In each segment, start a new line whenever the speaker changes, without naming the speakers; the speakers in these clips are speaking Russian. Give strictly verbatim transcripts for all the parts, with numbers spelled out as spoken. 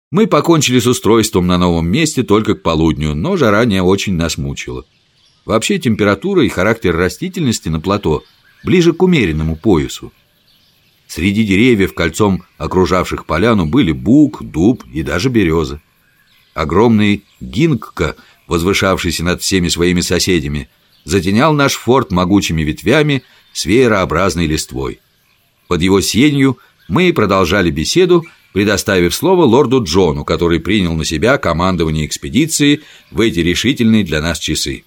Мы покончили с устройством на новом месте только к полудню, но жара не очень нас мучила. Вообще температура и характер растительности на плато ближе к умеренному поясу. Среди деревьев, кольцом окружавших поляну, были бук, дуб и даже береза. Огромный гингка, возвышавшийся над всеми своими соседями, затенял наш форт могучими ветвями с веерообразной листвой. Под его сенью мы продолжали беседу, предоставив слово лорду Джону, который принял на себя командование экспедиции в эти решительные для нас часы.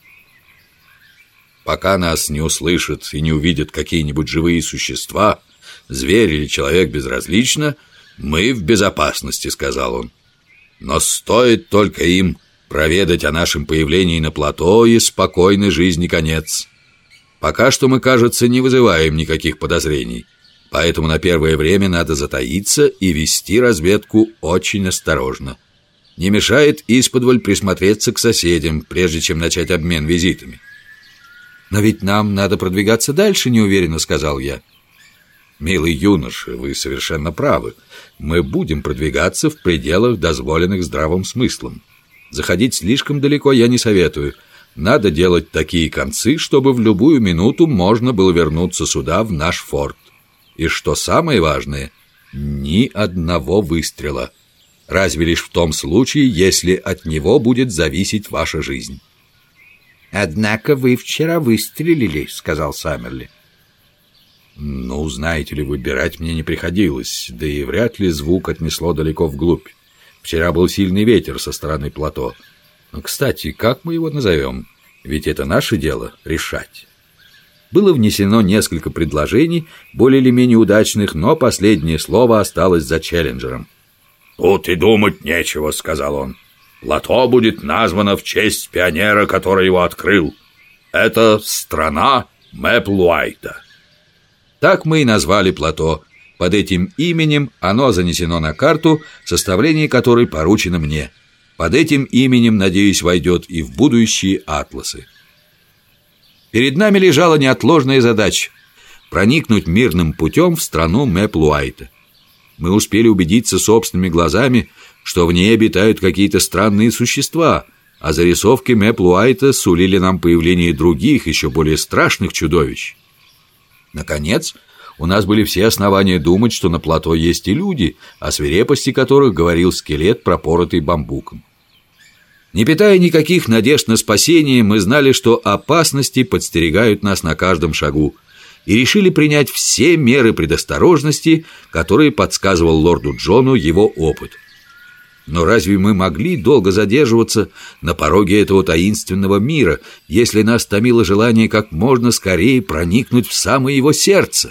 «Пока нас не услышат и не увидят какие-нибудь живые существа, зверь или человек безразлично, мы в безопасности», — сказал он. «Но стоит только им проведать о нашем появлении на плато, и спокойной жизни конец. Пока что мы, кажется, не вызываем никаких подозрений, поэтому на первое время надо затаиться и вести разведку очень осторожно. Не мешает исподволь присмотреться к соседям, прежде чем начать обмен визитами». «Но ведь нам надо продвигаться дальше», — неуверенно сказал я. «Милый юноша, вы совершенно правы. Мы будем продвигаться в пределах, дозволенных здравым смыслом. Заходить слишком далеко я не советую. Надо делать такие концы, чтобы в любую минуту можно было вернуться сюда, в наш форт. И что самое важное, ни одного выстрела. Разве лишь в том случае, если от него будет зависеть ваша жизнь».
«Однако вы вчера выстрелили», — сказал Саммерли.
«Ну, знаете ли, выбирать мне не приходилось, да и вряд ли звук отнесло далеко вглубь. Вчера был сильный ветер со стороны плато. Кстати, как мы его назовем? Ведь это наше дело — решать». Было внесено несколько предложений, более или менее удачных, но последнее слово осталось за челленджером.
«Тут и думать нечего», — сказал он. «Плато будет названо в честь пионера, который его открыл. Это страна Мэпл-Уайта».
Так мы и назвали плато. Под этим именем оно занесено на карту, составление которой поручено мне. Под этим именем, надеюсь, войдет и в будущие атласы. Перед нами лежала неотложная задача — проникнуть мирным путем в страну Мэпл-Уайта. Мы успели убедиться собственными глазами, что в ней обитают какие-то странные существа, а зарисовки Мэпл-Уайта сулили нам появление других, еще более страшных чудовищ. Наконец, у нас были все основания думать, что на плато есть и люди, о свирепости которых говорил скелет, пропоротый бамбуком. Не питая никаких надежд на спасение, мы знали, что опасности подстерегают нас на каждом шагу, и решили принять все меры предосторожности, которые подсказывал лорду Джону его опыт. Но разве мы могли долго задерживаться на пороге этого таинственного мира, если нас томило желание как можно скорее проникнуть в самое его сердце?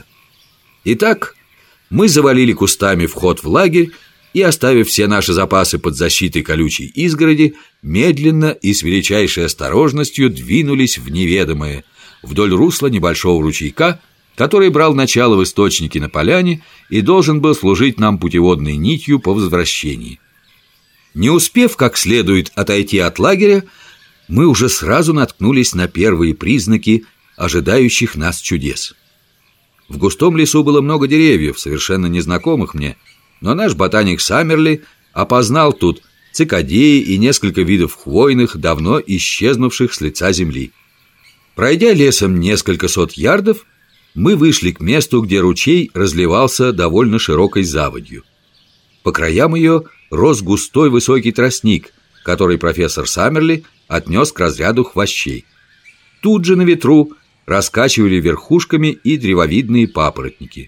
Итак, мы завалили кустами вход в лагерь и, оставив все наши запасы под защитой колючей изгороди, медленно и с величайшей осторожностью двинулись в неведомое, вдоль русла небольшого ручейка, который брал начало в источнике на поляне и должен был служить нам путеводной нитью по возвращении. Не успев как следует отойти от лагеря, мы уже сразу наткнулись на первые признаки ожидающих нас чудес. В густом лесу было много деревьев, совершенно незнакомых мне, но наш ботаник Саммерли опознал тут цикадеи и несколько видов хвойных, давно исчезнувших с лица земли. Пройдя лесом несколько сот ярдов, мы вышли к месту, где ручей разливался довольно широкой заводью. По краям ее рос густой высокий тростник, который профессор Саммерли отнес к разряду хвощей. Тут же на ветру раскачивали верхушками и древовидные папоротники.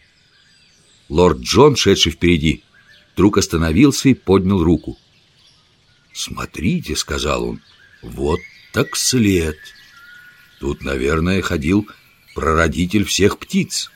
Лорд Джон, шедший впереди, вдруг остановился и поднял руку. «Смотрите», — сказал он, — «вот так след. Тут, наверное, ходил прародитель всех птиц».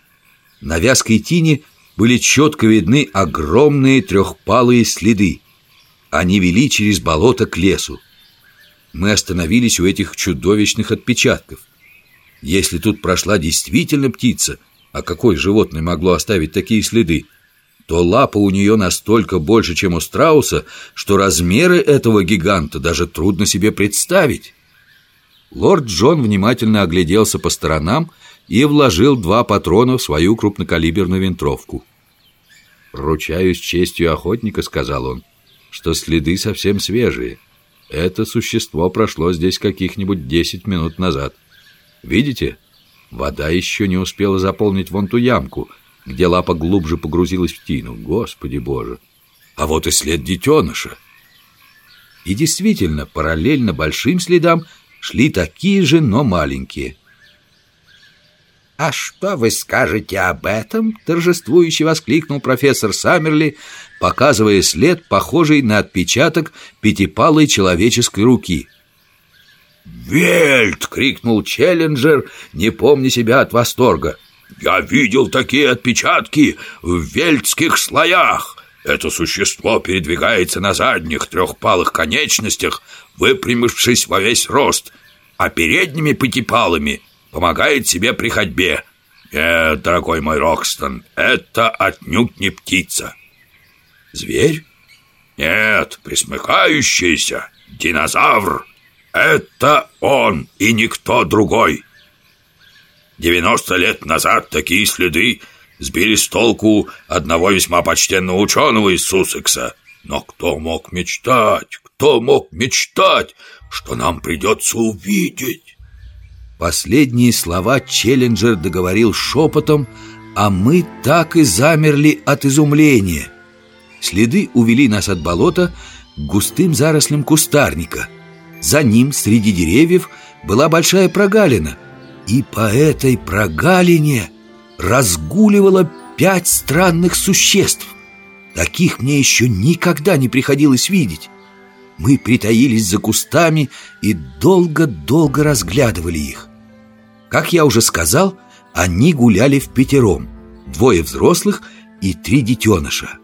На вязкой тине были четко видны огромные трехпалые следы. Они вели через болото к лесу. Мы остановились у этих чудовищных отпечатков. Если тут прошла действительно птица, а какое животное могло оставить такие следы, то лапа у нее настолько больше, чем у страуса, что размеры этого гиганта даже трудно себе представить. Лорд Джон внимательно огляделся по сторонам и вложил два патрона в свою крупнокалиберную винтовку. «Ручаюсь честью охотника», — сказал он, — «что следы совсем свежие. Это существо прошло здесь каких-нибудь десять минут назад. Видите, вода еще не успела заполнить вон ту ямку, где лапа глубже погрузилась в тину. Господи Боже! А вот и след детеныша». И действительно, параллельно большим следам шли такие же, но маленькие.
«А что вы скажете об этом?»
— торжествующе воскликнул профессор Саммерли, показывая след, похожий на отпечаток пятипалой человеческой руки.
«Вельт!» — крикнул Челленджер, не помня себя от восторга. «Я видел такие отпечатки в вельтских слоях! Это существо передвигается на задних трехпалых конечностях, выпрямившись во весь рост, а передними пятипалыми помогает себе при ходьбе. Нет, дорогой мой Рокстон, это отнюдь не птица».
«Зверь?»
«Нет, пресмыкающийся динозавр. Это он и никто другой. Девяносто лет назад такие следы сбили с толку одного весьма почтенного ученого из Суссекса. Но кто мог мечтать, кто мог мечтать, что нам придется увидеть?»
Последние слова Челленджер договорил шепотом, а мы так и замерли от изумления. Следы увели нас от болота к густым зарослям кустарника. За ним, среди деревьев, была большая прогалина, и по этой прогалине разгуливало пять странных существ. Таких мне еще никогда не приходилось видеть. Мы притаились за кустами и долго-долго разглядывали их. Как я уже сказал, они гуляли впятером: двое взрослых и три детеныша.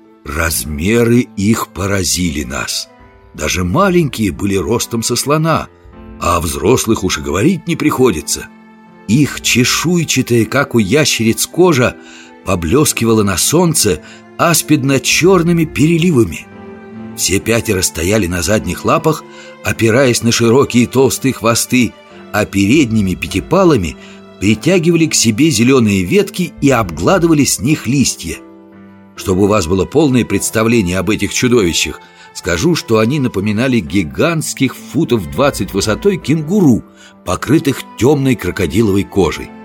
Размеры их поразили нас. Даже маленькие были ростом со слона, а о взрослых уж и говорить не приходится. Их чешуйчатая, как у ящериц, кожа поблескивала на солнце аспидно-черными переливами. Все пятеро стояли на задних лапах, опираясь на широкие толстые хвосты, а передними пятипалами притягивали к себе зеленые ветки и обгладывали с них листья. Чтобы у вас было полное представление об этих чудовищах, скажу, что они напоминали гигантских футов двадцать высотой кенгуру, покрытых темной крокодиловой кожей.